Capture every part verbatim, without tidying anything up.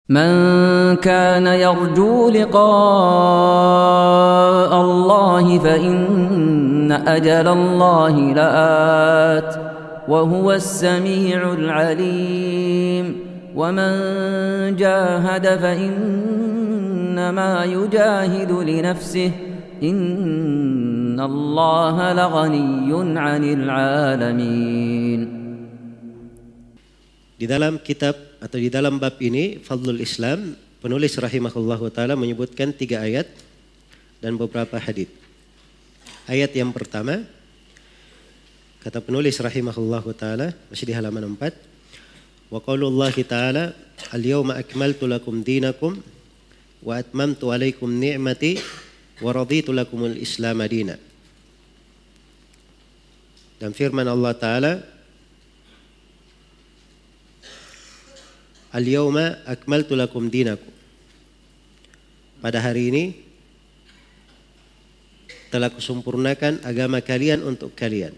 من كان يرجو لقاء الله فإن أجل الله لآت وهو السميع العليم ومن جاهد فإنما يجاهد لنفسه إن الله لغني عن العالمين. Di dalam kitab atau di dalam bab ini Fadlul Islam, penulis rahimahullahu taala menyebutkan tiga ayat dan beberapa hadits. Ayat yang pertama, kata penulis rahimahullahu taala masih di halaman empat, wa qaulullahi taala al-yawma akmaltu lakum dinakum wa atmamtu alaikum ni'mati wa raditu lakumul islam madina. Dan firman Allah taala, al-yawma akmaltu lakum dinakum, pada hari ini telah kusempurnakan agama kalian untuk kalian.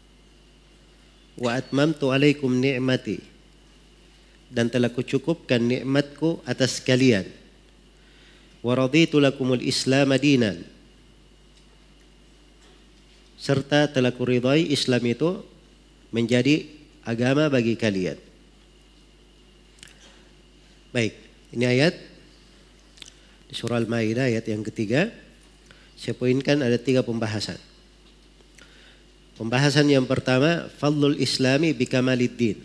Wa atmamtu alaikum ni'mati, dan telah kucukupkan nikmatku atas kalian. Wa raditu lakumul islam dinan, serta telah kuridai Islam itu menjadi agama bagi kalian. Baik, ini ayat di surah Al-Maidah ayat yang ketiga. Saya poinkan ada tiga pembahasan. Pembahasan yang pertama, fadlul islami bikamaliddin.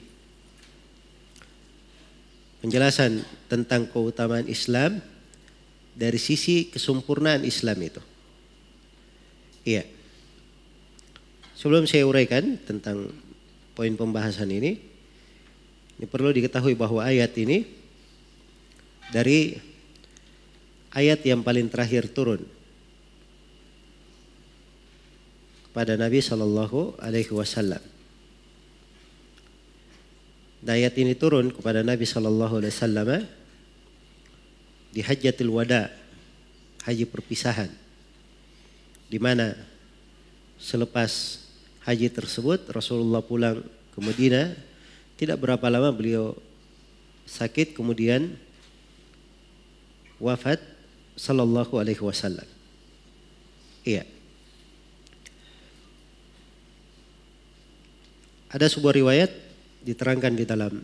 Penjelasan tentang keutamaan Islam dari sisi kesempurnaan Islam itu. Iya. Sebelum saya uraikan tentang poin pembahasan ini, ini perlu diketahui bahwa ayat ini dari ayat yang paling terakhir turun kepada Nabi Shallallahu Alaihi Wasallam. Ayat ini turun kepada Nabi Shallallahu Alaihi Wasallam di Hajjatul Wada, haji perpisahan, di mana selepas haji tersebut Rasulullah pulang ke Madinah. Tidak berapa lama beliau sakit, kemudian wafat sallallahu alaihi wasallam. Iya. Ada sebuah riwayat diterangkan di dalam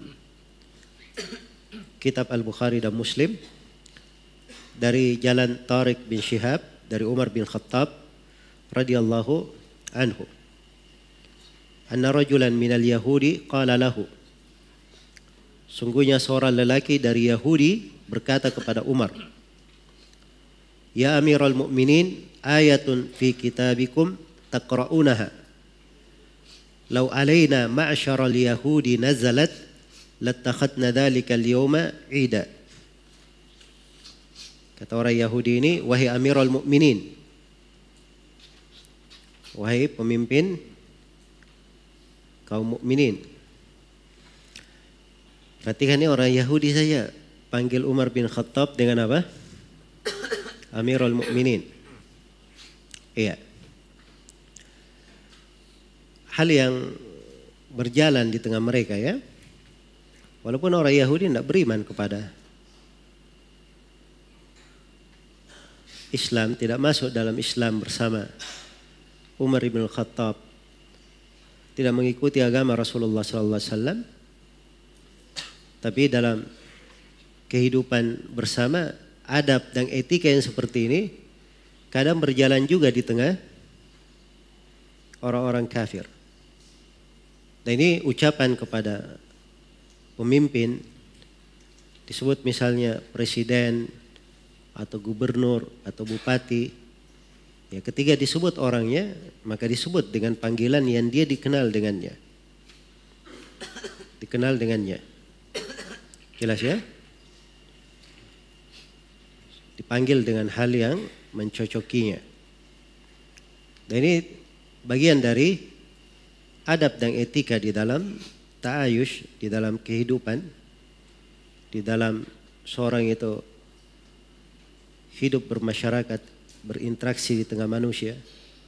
kitab Al-Bukhari dan Muslim dari jalan Tariq bin Shihab dari Umar bin Khattab radhiyallahu anhu. Anna rajulan minal Yahudi qala lahu. Sungguhnya seorang lelaki dari Yahudi berkata kepada Umar, ya Amirul Mukminin, ayatun fi kitabikum taqra'unaha. Law alaina ma'syaral yahudi nazalat lattakhadna dzalika al-yawma 'ida. Kata orang Yahudi ini, wahai Amirul Mukminin, wahai pemimpin kaum mukminin. Perhatikan ini orang Yahudi saja panggil Umar bin Khattab dengan apa? Amirul Mukminin. Iya. Hal yang berjalan di tengah mereka ya. Walaupun orang Yahudi tidak beriman kepada Islam, tidak masuk dalam Islam bersama Umar bin Khattab, tidak mengikuti agama Rasulullah sallallahu alaihi wasallam, tapi dalam kehidupan bersama, adab dan etika yang seperti ini kadang berjalan juga di tengah orang-orang kafir. Dan ini ucapan kepada pemimpin, disebut misalnya presiden atau gubernur atau bupati. Ya, ketika disebut orangnya, maka disebut dengan panggilan yang dia dikenal dengannya. Dikenal dengannya. Jelas ya? Dipanggil dengan hal yang mencocokinya. Dan ini bagian dari adab dan etika di dalam ta'ayush, di dalam kehidupan, di dalam seorang itu hidup bermasyarakat, berinteraksi di tengah manusia.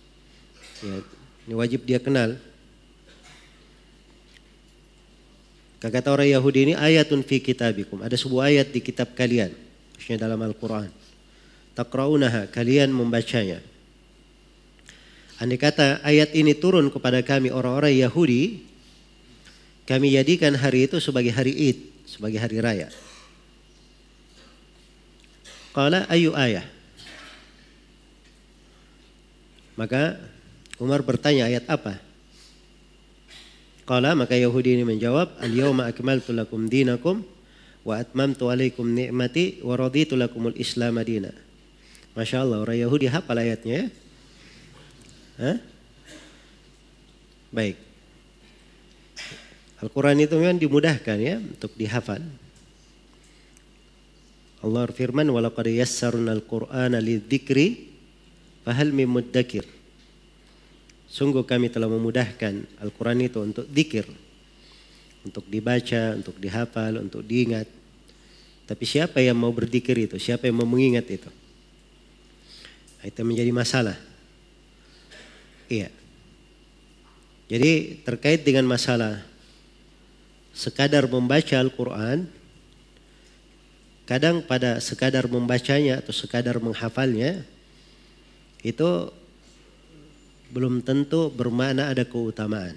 Ya, ini wajib dia kenal. Kata orang Yahudi ini ayatun fi kitabikum. Ada sebuah ayat di kitab kalian. Maksudnya dalam Al-Quran. Taqra'unaha, kalian membacanya. Andai kata ayat ini turun kepada kami orang-orang Yahudi, kami jadikan hari itu sebagai hari Id, sebagai hari raya. Qala ayu ayah. Maka Umar bertanya, ayat apa? Qala, maka Yahudi ini menjawab, al-yawma akmaltu lakum dinakum wa atmamtu alaikum ni'mati wa raditu lakumul islam madina. Masya Allah, orang Yahudi hafal ayatnya ya. Hah? Baik. Al-Quran itu memang dimudahkan ya untuk dihafal. Allah firman, walaqad yassarna al-Qur'ana lidzikri fahal min muddakir. Sungguh kami telah memudahkan Al-Quran itu untuk dzikir, untuk dibaca, untuk dihafal, untuk diingat. Tapi siapa yang mau berzikir itu? Siapa yang mau mengingat itu? Itu menjadi masalah. Iya. Jadi terkait dengan masalah sekadar membaca Al-Quran, kadang pada sekadar membacanya atau sekadar menghafalnya itu belum tentu bermakna ada keutamaan.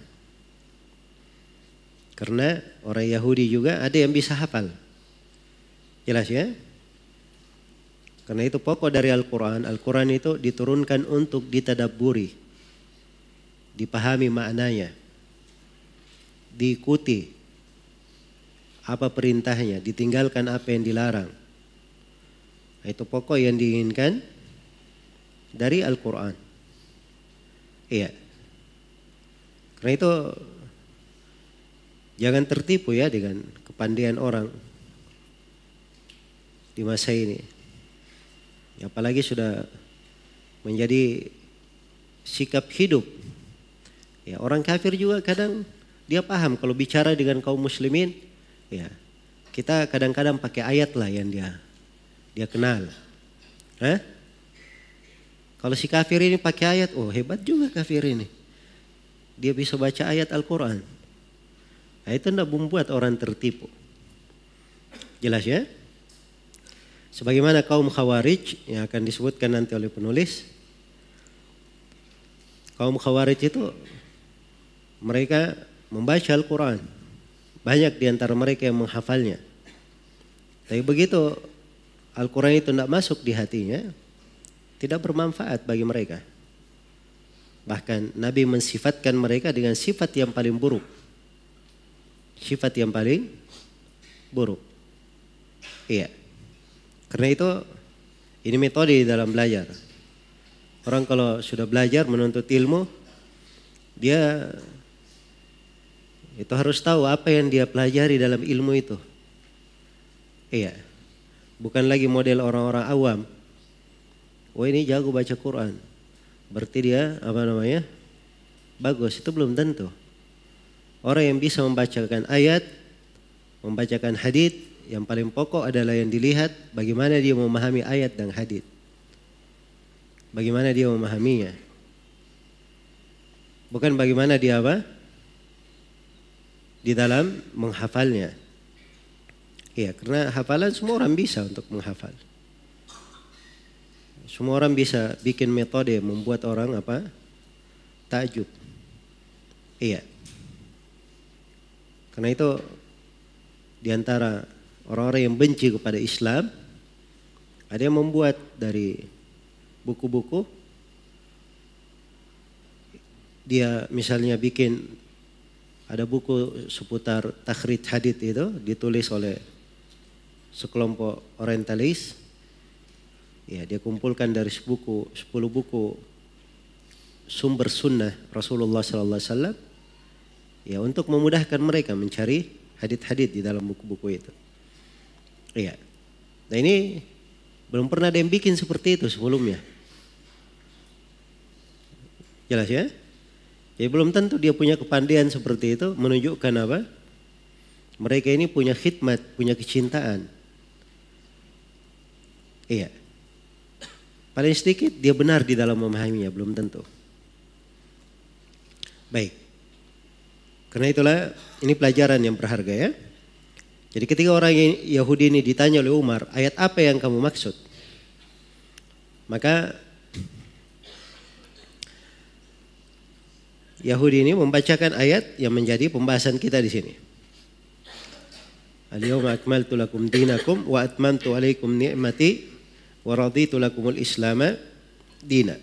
Karena orang Yahudi juga ada yang bisa hafal. Jelas ya? Karena itu pokok dari Al-Quran. Al-Quran itu diturunkan untuk ditadabburi, dipahami maknanya, diikuti apa perintahnya, ditinggalkan apa yang dilarang. Itu pokok yang diinginkan dari Al-Quran. Iya. Karena itu jangan tertipu ya dengan kepandaian orang di masa ini. Apalagi sudah menjadi sikap hidup. Ya, orang kafir juga kadang dia paham kalau bicara dengan kaum muslimin, ya kita kadang-kadang pakai ayat lah yang dia dia kenal. Hah? Kalau si kafir ini pakai ayat, oh hebat juga kafir ini. Dia bisa baca ayat Al-Quran. Nah, itu tidak membuat orang tertipu. Jelas ya? Sebagaimana kaum Khawarij yang akan disebutkan nanti oleh penulis. Kaum Khawarij itu mereka membaca Al-Quran. Banyak di antara mereka yang menghafalnya. Tapi begitu Al-Quran itu tidak masuk di hatinya, tidak bermanfaat bagi mereka. Bahkan Nabi mensifatkan mereka dengan sifat yang paling buruk. Sifat yang paling buruk. Iya. Karena itu ini metode dalam belajar. Orang kalau sudah belajar menuntut ilmu, dia itu harus tahu apa yang dia pelajari dalam ilmu itu. Iya. Bukan lagi model orang-orang awam. Oh ini jago baca Quran, berarti dia apa namanya bagus. Itu belum tentu. Orang yang bisa membacakan ayat, membacakan hadits, yang paling pokok adalah yang dilihat bagaimana dia memahami ayat dan hadits, bagaimana dia memahaminya, bukan bagaimana dia apa di dalam menghafalnya. Iya, karena hafalan semua orang bisa untuk menghafal. Semua orang bisa bikin metode membuat orang apa? Takjub. Iya. Karena itu di antara orang-orang yang benci kepada Islam, ada yang membuat dari buku-buku, dia misalnya bikin ada buku seputar takhrij hadits itu ditulis oleh sekelompok orientalis. Ya, dia kumpulkan dari buku, sepuluh buku sumber sunnah Rasulullah sallallahu alaihi wasallam. Ya, untuk memudahkan mereka mencari hadits-hadits di dalam buku-buku itu. Iya. Nah ini belum pernah ada yang bikin seperti itu sebelumnya. Jelas ya? Jadi belum tentu dia punya kepandaian seperti itu, menunjukkan apa? Mereka ini punya khidmat, punya kecintaan. Iya. Paling sedikit dia benar di dalam memahaminya, belum tentu. Baik. Karena itulah ini pelajaran yang berharga ya. Jadi ketika orang Yahudi ini ditanya oleh Umar, ayat apa yang kamu maksud? Maka Yahudi ini membacakan ayat yang menjadi pembahasan kita di sini. Al-yawma akmaltu lakum dinakum wa atmamtu alaikum ni'mati wa raditu lakumul islama dina.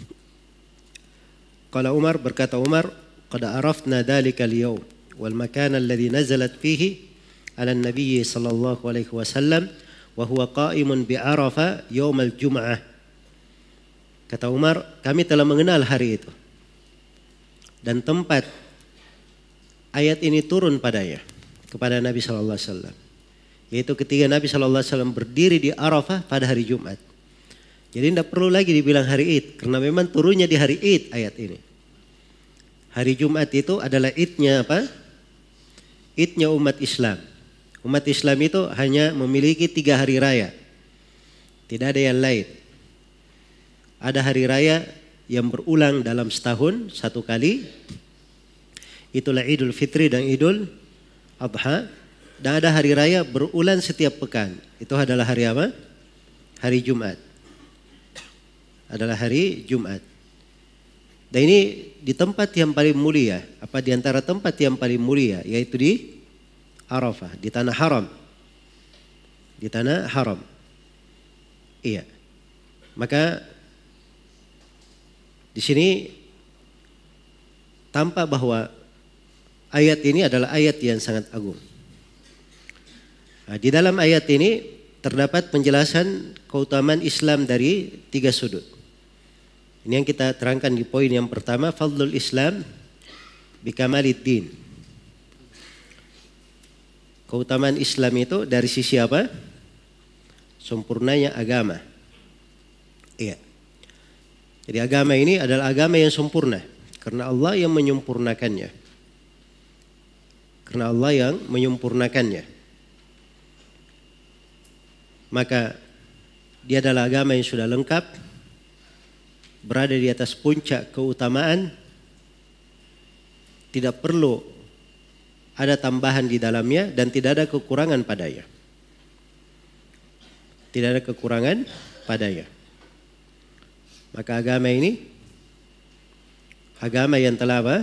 Qala Umar, berkata Umar, qad arafna dhalika al-yawm wal makan alladhi nazalat fihi ala an-nabiy sallallahu alaihi wasallam wa huwa qa'imun bi Arafah yaum al-jum'ah. Kata Umar, kami telah mengenal hari itu dan tempat ayat ini turun padanya kepada Nabi sallallahu alaihi wasallam, yaitu ketika Nabi sallallahu alaihi wasallam berdiri di Arafah pada hari Jumat. Jadi tidak perlu lagi dibilang hari Id, karena memang turunnya di hari Id ayat ini. Hari Jumat itu adalah Idnya apa? Idnya umat Islam. Umat Islam itu hanya memiliki tiga hari raya. Tidak ada yang lain. Ada hari raya yang berulang dalam setahun satu kali. Itulah Idul Fitri dan Idul Adha. Dan ada hari raya berulang setiap pekan. Itu adalah hari apa? Hari Jumat. Adalah hari Jumat. Dan ini di tempat yang paling mulia. Apa di antara tempat yang paling mulia? Yaitu di Arafah, di tanah haram. Di tanah haram. Iya. Maka di sini tampak bahwa ayat ini adalah ayat yang sangat agung. Nah, di dalam ayat ini terdapat penjelasan keutamaan Islam dari tiga sudut. Ini yang kita terangkan di poin yang pertama, fadlul Islam bikamaliddin. Keutamaan Islam itu dari sisi apa? Sempurnanya agama. Iya. Jadi agama ini adalah agama yang sempurna karena Allah yang menyempurnakannya. Karena Allah yang menyempurnakannya. Maka dia adalah agama yang sudah lengkap, berada di atas puncak keutamaan, tidak perlu ada tambahan di dalamnya dan tidak ada kekurangan padanya. Tidak ada kekurangan padanya. Maka agama ini agama yang telah apa?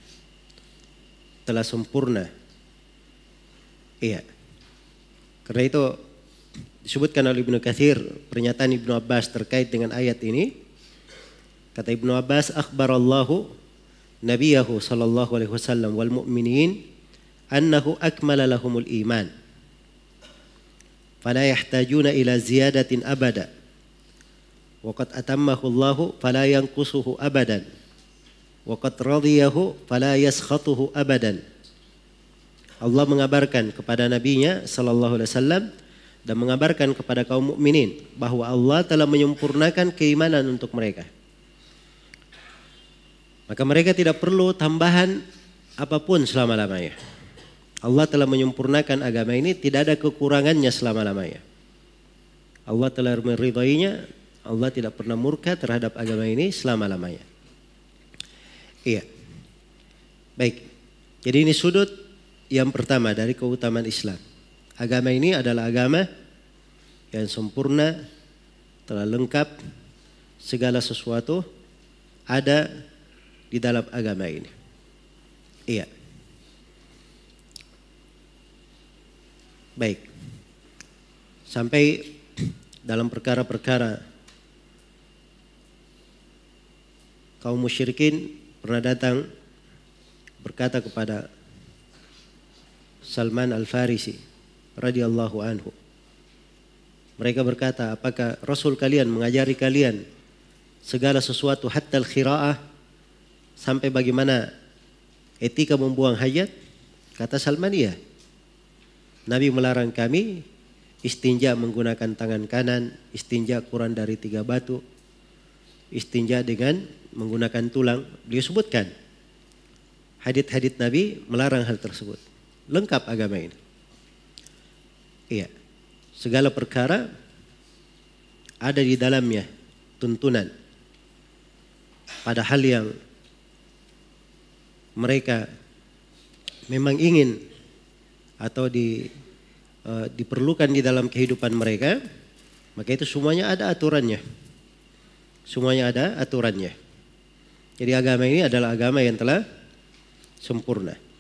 Telah sempurna. Iya. Karena itu disebutkan oleh Ibnu Katsir pernyataan Ibnu Abbas terkait dengan ayat ini. Kata Ibnu Abbas, akhbarallahu nabiyahu sallallahu alaihi wasallam wal mu'minin annahu akmala lahumul iman fala yahtajuna ila ziyadatin abada wa qad atammahu Allahu fala yanqusuhu abadan wa qad radiyahu fala yaskhatuhu abadan. Allah mengabarkan kepada nabinya sallallahu alaihi wasallam dan mengabarkan kepada kaum mukminin bahwa Allah telah menyempurnakan keimanan untuk mereka. Maka mereka tidak perlu tambahan apapun selama-lamanya. Allah telah menyempurnakan agama ini, tidak ada kekurangannya selama-lamanya. Allah telah meridainya, Allah tidak pernah murka terhadap agama ini selama-lamanya. Iya. Baik. Jadi ini sudut yang pertama dari keutamaan Islam. Agama ini adalah agama yang sempurna, telah lengkap, segala sesuatu ada di dalam agama ini. Iya. Baik. Sampai dalam perkara-perkara kaum musyrikin pernah datang berkata kepada Salman Al-Farisi radhiyallahu anhu. Mereka berkata, apakah Rasul kalian mengajari kalian segala sesuatu hatta al-khira'ah, sampai bagaimana etika membuang hajat? Kata Salman, iya. Nabi melarang kami istinja menggunakan tangan kanan, istinja kurang dari tiga batu, istinja dengan menggunakan tulang. Dia sebutkan hadits-hadits Nabi melarang hal tersebut. Lengkap agama ini. Iya. Segala perkara ada di dalamnya tuntunan pada hal yang mereka memang ingin atau di, uh, diperlukan di dalam kehidupan mereka, maka itu semuanya ada aturannya. Semuanya ada aturannya. Jadi agama ini adalah agama yang telah sempurna.